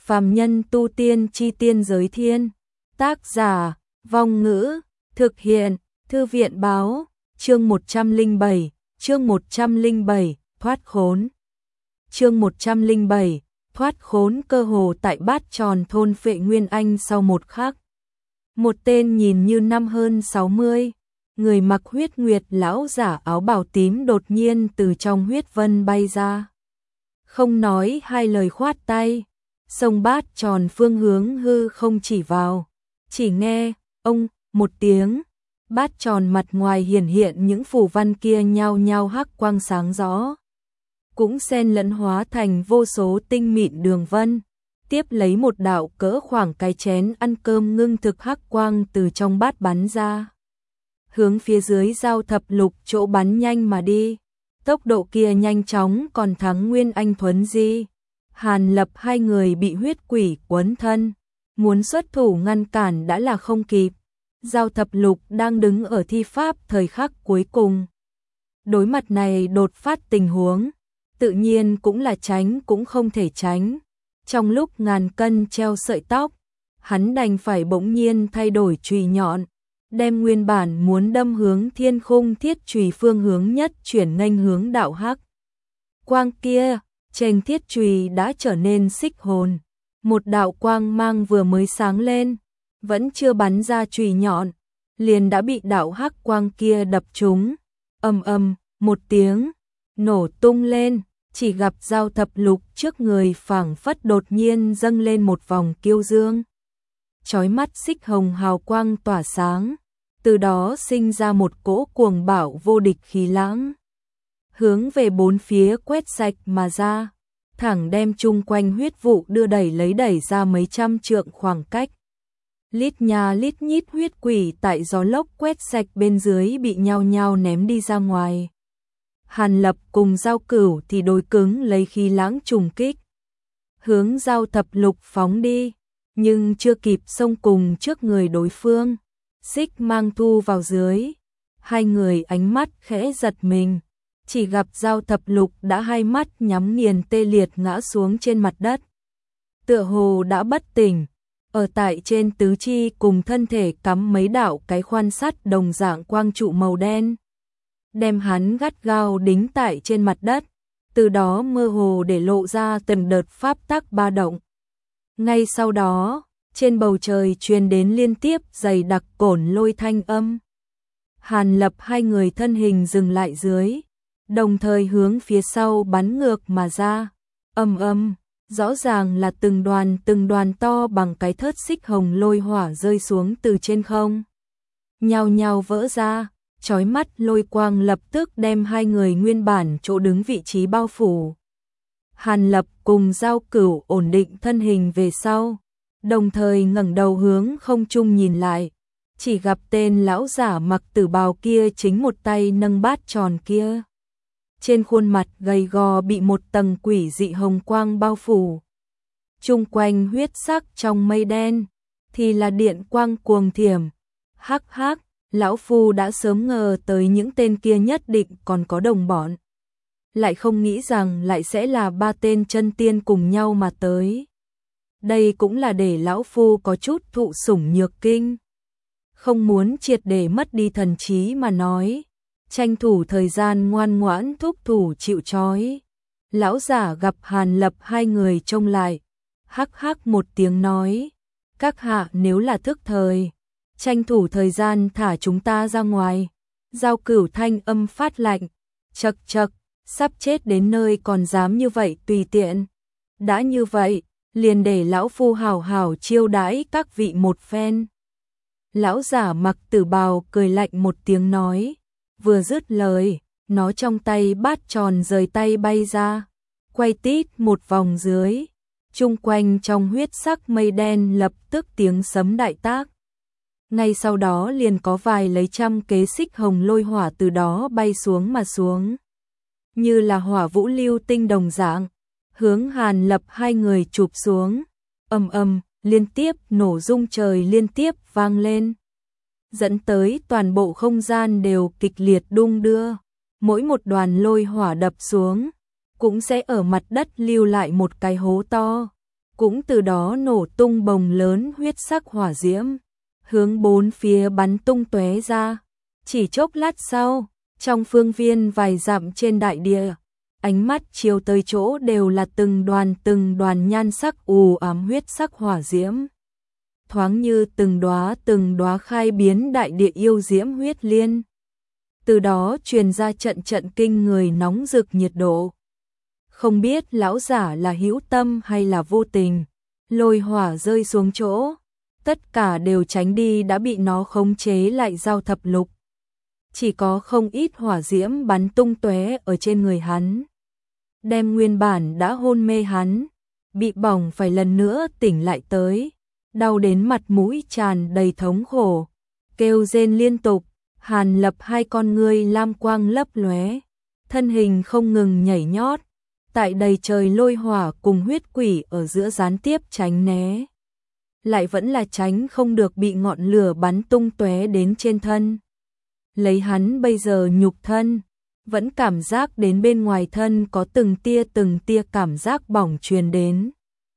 Phàm nhân tu tiên chi tiên giới thiên. Tác giả, Vong Ngữ, thực hiện, Thư viện báo, chương 107, thoát khốn. Chương 107, thoát khốn. Cơ hồ tại Bát Tròn thôn Phệ Nguyên Anh sau một khắc. Một tên nhìn như năm hơn 60, người mặc huyết nguyệt lão giả áo bào tím đột nhiên từ trong huyết vân bay ra. Không nói hai lời khoát tay, sông Bát Tròn phương hướng hư không chỉ vào, chỉ nghe ông một tiếng, Bát Tròn mặt ngoài hiển hiện những phù văn kia nhao nhao hắc quang sáng rõ, cũng xen lẫn hóa thành vô số tinh mịn đường vân, tiếp lấy một đạo cỡ khoảng cái chén ăn cơm ngưng thực hắc quang từ trong bát bắn ra, hướng phía dưới Giao Thập Lục chỗ bắn nhanh mà đi. Tốc độ kia nhanh chóng còn thắng Nguyên Anh Thuấn Di. Hàn Lập hai người bị huyết quỷ quấn thân, muốn xuất thủ ngăn cản đã là không kịp. Giao Thập Lục đang đứng ở thi pháp thời khắc cuối cùng. Đối mặt này đột phát tình huống, tự nhiên cũng là tránh cũng không thể tránh. Trong lúc ngàn cân treo sợi tóc, hắn đành phải bỗng nhiên thay đổi chùy nhọn, đem nguyên bản muốn đâm hướng thiên khung thiết chùy phương hướng nhất chuyển nghênh hướng đạo hắc quang kia. Trên thiết chùy đã trở nên xích hồn, một đạo quang mang vừa mới sáng lên, vẫn chưa bắn ra chùy nhọn, liền đã bị đạo hắc quang kia đập trúng. Ầm ầm, một tiếng nổ tung lên, chỉ gặp Giao Thập Lục trước người phảng phất đột nhiên dâng lên một vòng kiêu dương. Chói mắt xích hồng hào quang tỏa sáng, từ đó sinh ra một cỗ cuồng bạo vô địch khí lãng, hướng về bốn phía quét sạch mà ra, thẳng đem chung quanh huyết vụ đưa đẩy ra mấy trăm trượng khoảng cách. Lít nha lít nhít huyết quỷ tại gió lốc quét sạch bên dưới bị nhao nhao ném đi ra ngoài. Hàn Lập cùng Giao Cửu thì đối cứng lấy khí lãng trùng kích, hướng Giao Thập Lục phóng đi, nhưng chưa kịp xông cùng trước người đối phương, xích mang thu vào dưới. Hai người ánh mắt khẽ giật mình, chỉ gặp Giao Thập Lục đã hai mắt nhắm nghiền tê liệt ngã xuống trên mặt đất. Tựa hồ đã bất tỉnh, ở tại trên tứ chi cùng thân thể cắm mấy đạo cái khoan sắt đồng dạng quang trụ màu đen, đem hắn gắt gao đính tại trên mặt đất, từ đó mơ hồ để lộ ra từng đợt pháp tắc ba động. Ngay sau đó, trên bầu trời truyền đến liên tiếp dày đặc cổn lôi thanh âm. Hàn Lập hai người thân hình dừng lại dưới, đồng thời hướng phía sau bắn ngược mà ra. Ầm ầm, rõ ràng là từng đoàn to bằng cái thớt xích hồng lôi hỏa rơi xuống từ trên không, nhao nhao vỡ ra, chói mắt lôi quang lập tức đem hai người nguyên bản chỗ đứng vị trí bao phủ. Hàn Lập cùng Giao Cửu ổn định thân hình về sau, đồng thời ngẩng đầu hướng không trung nhìn lại, chỉ gặp tên lão giả mặc tử bào kia chính một tay nâng bát tròn kia. Trên khuôn mặt gầy gò bị một tầng quỷ dị hồng quang bao phủ. Chung quanh huyết sắc trong mây đen thì là điện quang cuồng thiểm. Hắc hắc, lão phu đã sớm ngờ tới những tên kia nhất định còn có đồng bọn, lại không nghĩ rằng lại sẽ là ba tên chân tiên cùng nhau mà tới. Đây cũng là để lão phu có chút thụ sủng nhược kinh, không muốn triệt để mất đi thần trí mà nói, tranh thủ thời gian ngoan ngoãn thúc thủ chịu trói. Lão giả gặp Hàn Lập hai người trông lại, hắc hắc một tiếng nói, các hạ nếu là thức thời, tranh thủ thời gian thả chúng ta ra ngoài. Giao Cửu thanh âm phát lạnh, chậc chậc, sắp chết đến nơi còn dám như vậy tùy tiện. Đã như vậy, liền để lão phu hảo hảo chiêu đãi các vị một phen. Lão giả mặc tử bào cười lạnh một tiếng nói, vừa dứt lời, nó trong tay bát tròn rời tay bay ra, quay tít một vòng dưới, chung quanh trong huyết sắc mây đen lập tức tiếng sấm đại tác. Ngay sau đó liền có vài lấy trăm kế xích hồng lôi hỏa từ đó bay xuống mà xuống, như là hỏa vũ lưu tinh đồng dạng, hướng Hàn Lập hai người chụp xuống. Ầm ầm, liên tiếp nổ rung trời liên tiếp vang lên, dẫn tới toàn bộ không gian đều kịch liệt đung đưa. Mỗi một đoàn lôi hỏa đập xuống cũng sẽ ở mặt đất lưu lại một cái hố to, cũng từ đó nổ tung bồng lớn huyết sắc hỏa diễm, hướng bốn phía bắn tung tóe ra. Chỉ chốc lát sau, trong phương viên vài dặm trên đại địa, ánh mắt chiếu tới chỗ đều là từng đoàn nhan sắc u ám huyết sắc hỏa diễm. Thoáng như từng đóa khai biến đại địa yêu diễm huyết liên. Từ đó truyền ra trận trận kinh người nóng rực nhiệt độ. Không biết lão giả là hữu tâm hay là vô tình, lôi hỏa rơi xuống chỗ, tất cả đều tránh đi đã bị nó khống chế lại Giao Thập Lục. Chỉ có không ít hỏa diễm bắn tung tóe ở trên người hắn, đem nguyên bản đã hôn mê hắn, bị bỏng phải lần nữa tỉnh lại tới, đau đến mặt mũi tràn đầy thống khổ, kêu rên liên tục. Hàn Lập hai con ngươi lam quang lấp lóe, thân hình không ngừng nhảy nhót, tại đầy trời lôi hỏa cùng huyết quỷ ở giữa gián tiếp tránh né. Lại vẫn là tránh không được bị ngọn lửa bắn tung tóe đến trên thân. Lấy hắn bây giờ nhục thân, vẫn cảm giác đến bên ngoài thân có từng tia cảm giác bỏng truyền đến.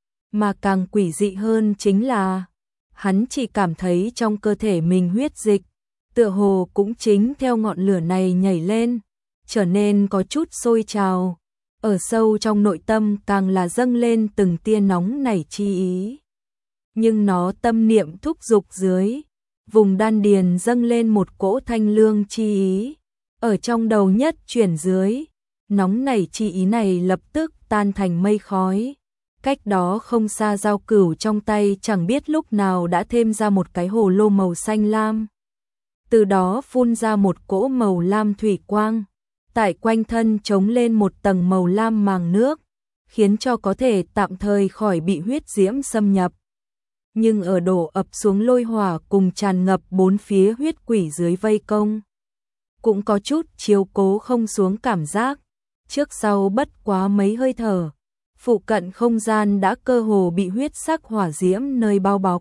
Mà càng quỷ dị hơn chính là, hắn chỉ cảm thấy trong cơ thể mình huyết dịch, tựa hồ cũng chính theo ngọn lửa này nhảy lên, trở nên có chút sôi trào. Ở sâu trong nội tâm càng là dâng lên từng tia nóng nảy chi ý. Nhưng nó tâm niệm thúc dục dưới, vùng đan điền dâng lên một cỗ thanh lương chi ý. Ở trong đầu nhất chuyển dưới, nóng nảy chi ý này lập tức tan thành mây khói. Cách đó không xa Giao Cửu trong tay chẳng biết lúc nào đã thêm ra một cái hồ lô màu xanh lam. Từ đó phun ra một cỗ màu lam thủy quang, tại quanh thân chống lên một tầng màu lam màng nước, khiến cho có thể tạm thời khỏi bị huyết diễm xâm nhập. Nhưng ở đổ ập xuống lôi hỏa cùng tràn ngập bốn phía huyết quỷ dưới vây công, cũng có chút chiếu cố không xuống cảm giác, trước sau bất quá mấy hơi thở, phụ cận không gian đã cơ hồ bị huyết sắc hỏa diễm nơi bao bọc.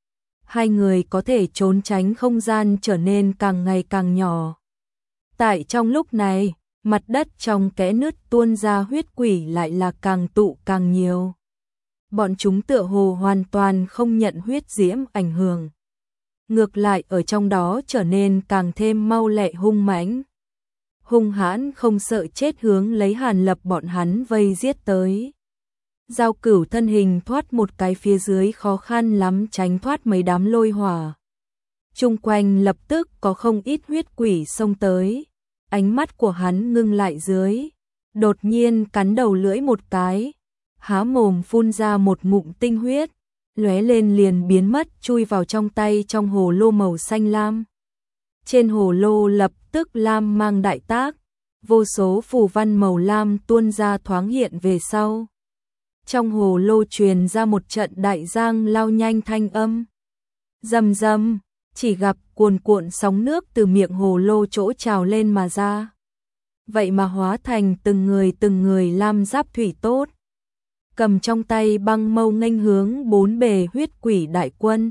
Hai người có thể trốn tránh không gian trở nên càng ngày càng nhỏ. Tại trong lúc này, mặt đất trong kẽ nứt tuôn ra huyết quỷ lại là càng tụ càng nhiều. Bọn chúng tựa hồ hoàn toàn không nhận huyết diễm ảnh hưởng. Ngược lại ở trong đó trở nên càng thêm mau lẹ hung mãnh. Hung hãn không sợ chết hướng lấy Hàn Lập bọn hắn vây giết tới. Giao Cửu thân hình thoát một cái phía dưới khó khăn lắm tránh thoát mấy đám lôi hỏa. Chung quanh lập tức có không ít huyết quỷ xông tới. Ánh mắt của hắn ngưng lại dưới, đột nhiên cắn đầu lưỡi một cái, há mồm phun ra một ngụm tinh huyết, lóe lên liền biến mất chui vào trong tay trong hồ lô màu xanh lam. Trên hồ lô lập tức lam mang đại tác, vô số phù văn màu lam tuôn ra thoáng hiện về sau. Trong hồ lô truyền ra một trận đại giang lao nhanh thanh âm. Rầm rầm, chỉ gặp cuồn cuộn sóng nước từ miệng hồ lô chỗ trào lên mà ra. Vậy mà hóa thành từng người lam giáp thủy tốt. Cầm trong tay băng mâu nghênh hướng bốn bề huyết quỷ đại quân.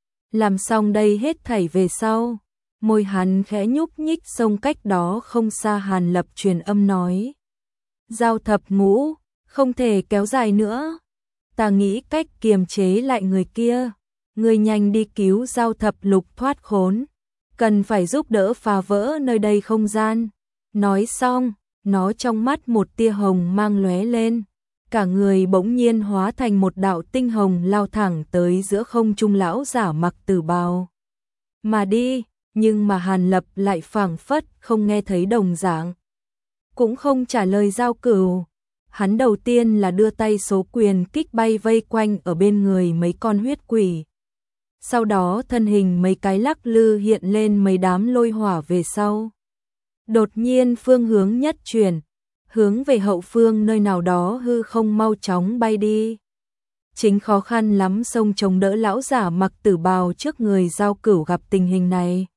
Làm xong đây hết thảy về sau, môi hắn khẽ nhúc nhích xông cách đó không xa Hàn Lập truyền âm nói. Giao Thập Ngũ, không thể kéo dài nữa. Ta nghĩ cách kiềm chế lại người kia. Người nhanh đi cứu Giao Thập Lục thoát khốn. Cần phải giúp đỡ phá vỡ nơi đây không gian. Nói xong, nó trong mắt một tia hồng mang lóe lên. Cả người bỗng nhiên hóa thành một đạo tinh hồng lao thẳng tới giữa không trung lão giả mặc tử bào. Mà đi, nhưng mà Hàn Lập lại phảng phất không nghe thấy đồng dạng. Cũng không trả lời Giao Cửu. Hắn đầu tiên là đưa tay số quyền kích bay vây quanh ở bên người mấy con huyết quỷ. Sau đó thân hình mấy cái lắc lư hiện lên mấy đám lôi hỏa về sau. Đột nhiên phương hướng nhất chuyển, hướng về hậu phương nơi nào đó hư không mau chóng bay đi. Chính khó khăn lắm xông chống đỡ lão giả mặc tử bào trước người Giao Cửu gặp tình hình này.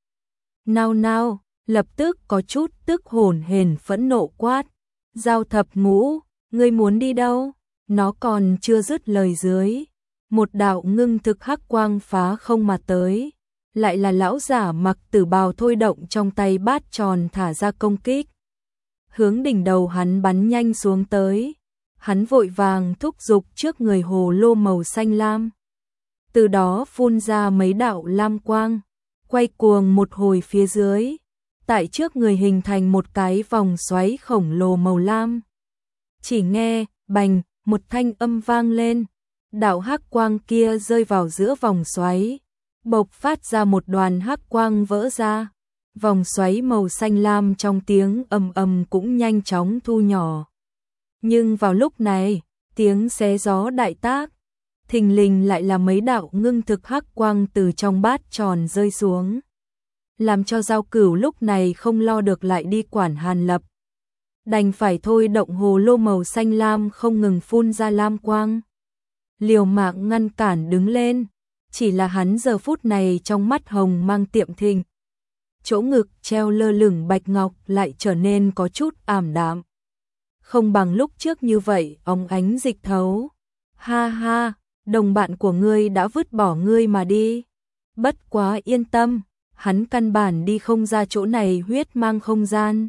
Nao, lập tức có chút tức hổn hển phẫn nộ quát. Giao Thập Ngũ, ngươi muốn đi đâu? Nó còn chưa dứt lời dưới. Một đạo ngưng thực hắc quang phá không mà tới. Lại là lão giả mặc tử bào thôi động trong tay bát tròn thả ra công kích. Hướng đỉnh đầu hắn bắn nhanh xuống tới. hắn vội vàng thúc giục trước người hồ lô màu xanh lam. Từ đó phun ra mấy đạo lam quang, quay cuồng một hồi phía dưới, tại trước người hình thành một cái vòng xoáy khổng lồ màu lam. Chỉ nghe, bành, một thanh âm vang lên, đạo hắc quang kia rơi vào giữa vòng xoáy, bộc phát ra một đoàn hắc quang vỡ ra. Vòng xoáy màu xanh lam trong tiếng ầm ầm cũng nhanh chóng thu nhỏ. Nhưng vào lúc này, tiếng xé gió đại tác, thình lình lại là mấy đạo ngưng thực hắc quang từ trong bát tròn rơi xuống, làm cho Giao Cửu lúc này không lo được lại đi quản Hàn Lập. Đành phải thôi động hồ lô màu xanh lam không ngừng phun ra lam quang. Liều mạng ngăn cản đứng lên, chỉ là hắn giờ phút này trong mắt hồng mang tiệm thình. Chỗ ngực treo lơ lửng bạch ngọc lại trở nên có chút ảm đạm. Không bằng lúc trước như vậy, óng ánh dịch thấu. Ha ha, đồng bạn của ngươi đã vứt bỏ ngươi mà đi. Bất quá yên tâm, hắn căn bản đi không ra chỗ này huyết mang không gian.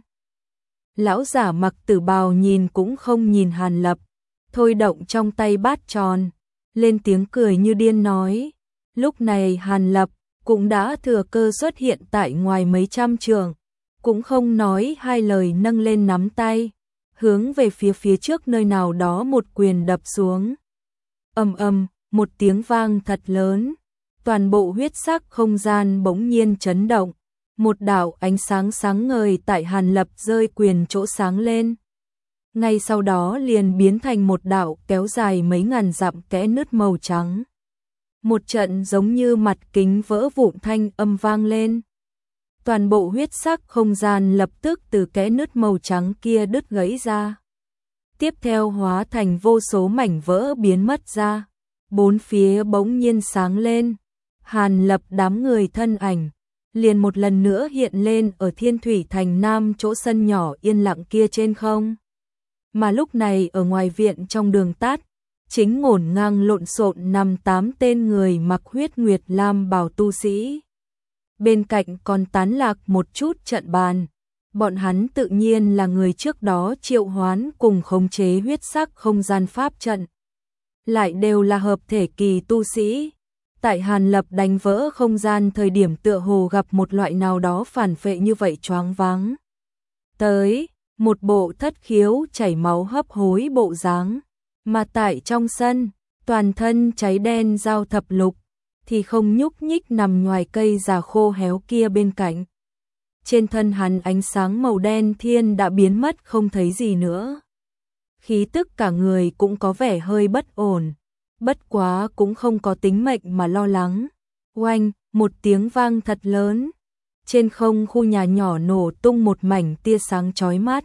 Lão giả mặc tử bào nhìn cũng không nhìn Hàn Lập, thôi động trong tay bát tròn, lên tiếng cười như điên nói. Lúc này Hàn Lập cũng đã thừa cơ xuất hiện tại ngoài mấy trăm trượng, cũng không nói hai lời nâng lên nắm tay, hướng về phía trước nơi nào đó một quyền đập xuống. Ầm ầm, một tiếng vang thật lớn, toàn bộ huyết sắc không gian bỗng nhiên chấn động, một đạo ánh sáng sáng ngời tại Hàn Lập rơi quyền chỗ sáng lên. Ngay sau đó liền biến thành một đạo kéo dài mấy ngàn dặm kẽ nứt màu trắng. Một trận giống như mặt kính vỡ vụn thanh âm vang lên. Toàn bộ huyết sắc không gian lập tức từ kẽ nứt màu trắng kia đứt gãy ra. Tiếp theo hóa thành vô số mảnh vỡ biến mất ra. Bốn phía bỗng nhiên sáng lên. Hàn Lập đám người thân ảnh liền một lần nữa hiện lên ở Thiên Thủy Thành Nam chỗ sân nhỏ yên lặng kia trên không. Mà lúc này ở ngoài viện trong đường tát, chính ngổn ngang lộn xộn nằm 8 tên người mặc huyết nguyệt lam bào tu sĩ. Bên cạnh còn tán lạc một chút trận bàn. Bọn hắn tự nhiên là người trước đó triệu hoán cùng khống chế huyết sắc không gian pháp trận. Lại đều là hợp thể kỳ tu sĩ. Tại Hàn Lập đánh vỡ không gian thời điểm tựa hồ gặp một loại nào đó phản phệ như vậy choáng váng. Tới, một bộ thất khiếu chảy máu hấp hối bộ dáng. Mà tại trong sân, toàn thân cháy đen Giao Thập Lục, thì không nhúc nhích nằm ngoài cây già khô héo kia bên cạnh. Trên thân hắn ánh sáng màu đen thiên đã biến mất không thấy gì nữa. Khí tức cả người cũng có vẻ hơi bất ổn, bất quá cũng không có tính mệnh mà lo lắng. Oanh, một tiếng vang thật lớn. Trên không khu nhà nhỏ nổ tung một mảnh tia sáng chói mắt.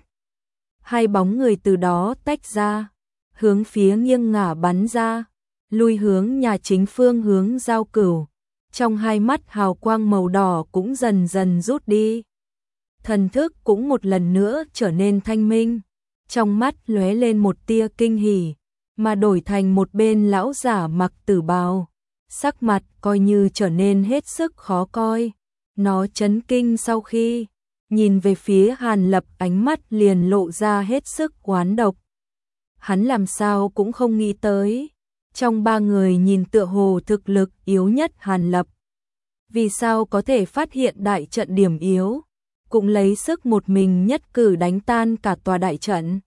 Hai bóng người từ đó tách ra, hướng phía nghiêng ngả bắn ra, lui hướng nhà chính phương hướng Giao Cửu. Trong hai mắt hào quang màu đỏ cũng dần dần rút đi. Thần thức cũng một lần nữa trở nên thanh minh, trong mắt lóe lên một tia kinh hỉ, mà đổi thành một bên lão giả mặc tử bào, sắc mặt coi như trở nên hết sức khó coi. Nó chấn kinh sau khi nhìn về phía Hàn Lập, ánh mắt liền lộ ra hết sức oán độc. Hắn làm sao cũng không nghĩ tới, trong ba người nhìn tựa hồ thực lực yếu nhất Hàn Lập, vì sao có thể phát hiện đại trận điểm yếu, cũng lấy sức một mình nhất cử đánh tan cả tòa đại trận.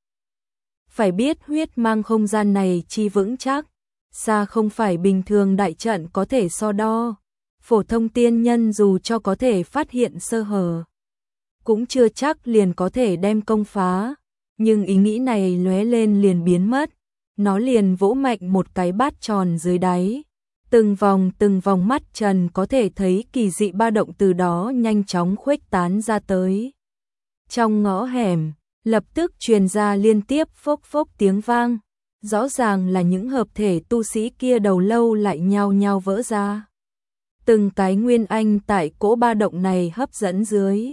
Phải biết huyết mang không gian này chi vững chắc, xa không phải bình thường đại trận có thể so đo. Phổ thông tiên nhân dù cho có thể phát hiện sơ hở, cũng chưa chắc liền có thể đem công phá. Nhưng ý nghĩ này lóe lên liền biến mất, nó liền vỗ mạnh một cái bát tròn dưới đáy. Từng vòng mắt trần có thể thấy kỳ dị ba động từ đó nhanh chóng khuếch tán ra tới. Trong ngõ hẻm, lập tức truyền ra liên tiếp phốc phốc tiếng vang, rõ ràng là những hợp thể tu sĩ kia đầu lâu lại nhao nhao vỡ ra. Từng cái nguyên anh tại cỗ ba động này hấp dẫn dưới,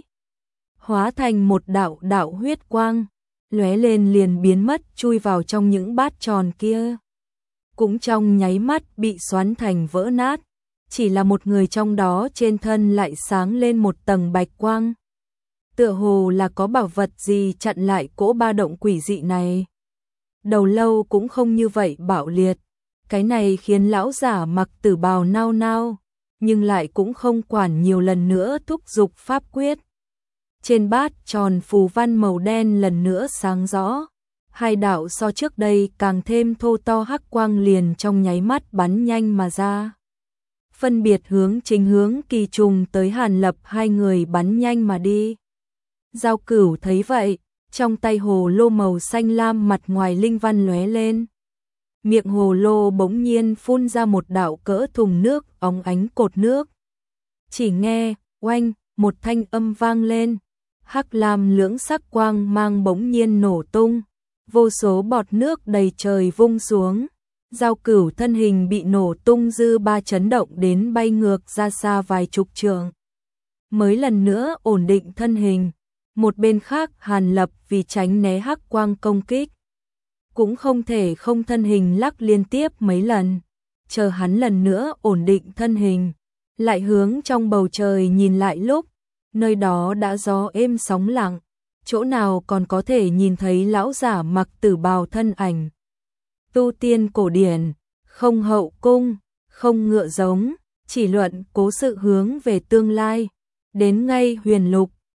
hóa thành một đạo đạo huyết quang, lóe lên liền biến mất chui vào trong những bát tròn kia. Cũng trong nháy mắt bị xoắn thành vỡ nát, chỉ là một người trong đó trên thân lại sáng lên một tầng bạch quang. Tựa hồ là có bảo vật gì chặn lại cỗ ba động quỷ dị này. đầu lâu cũng không như vậy bạo liệt. Cái này khiến lão giả mặc tử bào nao nao, nhưng lại cũng không quản, nhiều lần nữa thúc giục pháp quyết. Trên bát tròn phù văn màu đen lần nữa sáng rõ, hai đạo so trước đây càng thêm thô to hắc quang liền trong nháy mắt bắn nhanh mà ra. Phân biệt hướng chính hướng Kỳ Trùng tới Hàn Lập, hai người bắn nhanh mà đi. Giao Cửu thấy vậy, trong tay hồ lô màu xanh lam mặt ngoài linh văn lóe lên. Miệng hồ lô bỗng nhiên phun ra một đạo cỡ thùng nước óng ánh cột nước. Chỉ nghe, oanh, một thanh âm vang lên, hắc lam lưỡng sắc quang mang bỗng nhiên nổ tung, vô số bọt nước đầy trời vung xuống. Giao Cửu thân hình bị nổ tung dư ba chấn động đến bay ngược ra xa vài chục trượng. Mới lần nữa ổn định thân hình, một bên khác Hàn Lập vì tránh né hắc quang công kích, cũng không thể không thân hình lắc liên tiếp mấy lần, chờ hắn lần nữa ổn định thân hình, lại hướng trong bầu trời nhìn lại lúc, nơi đó đã gió êm sóng lặng, chỗ nào còn có thể nhìn thấy lão giả mặc tử bào thân ảnh. Tu tiên cổ điển, không hậu cung, không ngựa giống, chỉ luận cố sự hướng về tương lai, đến ngay huyền lục,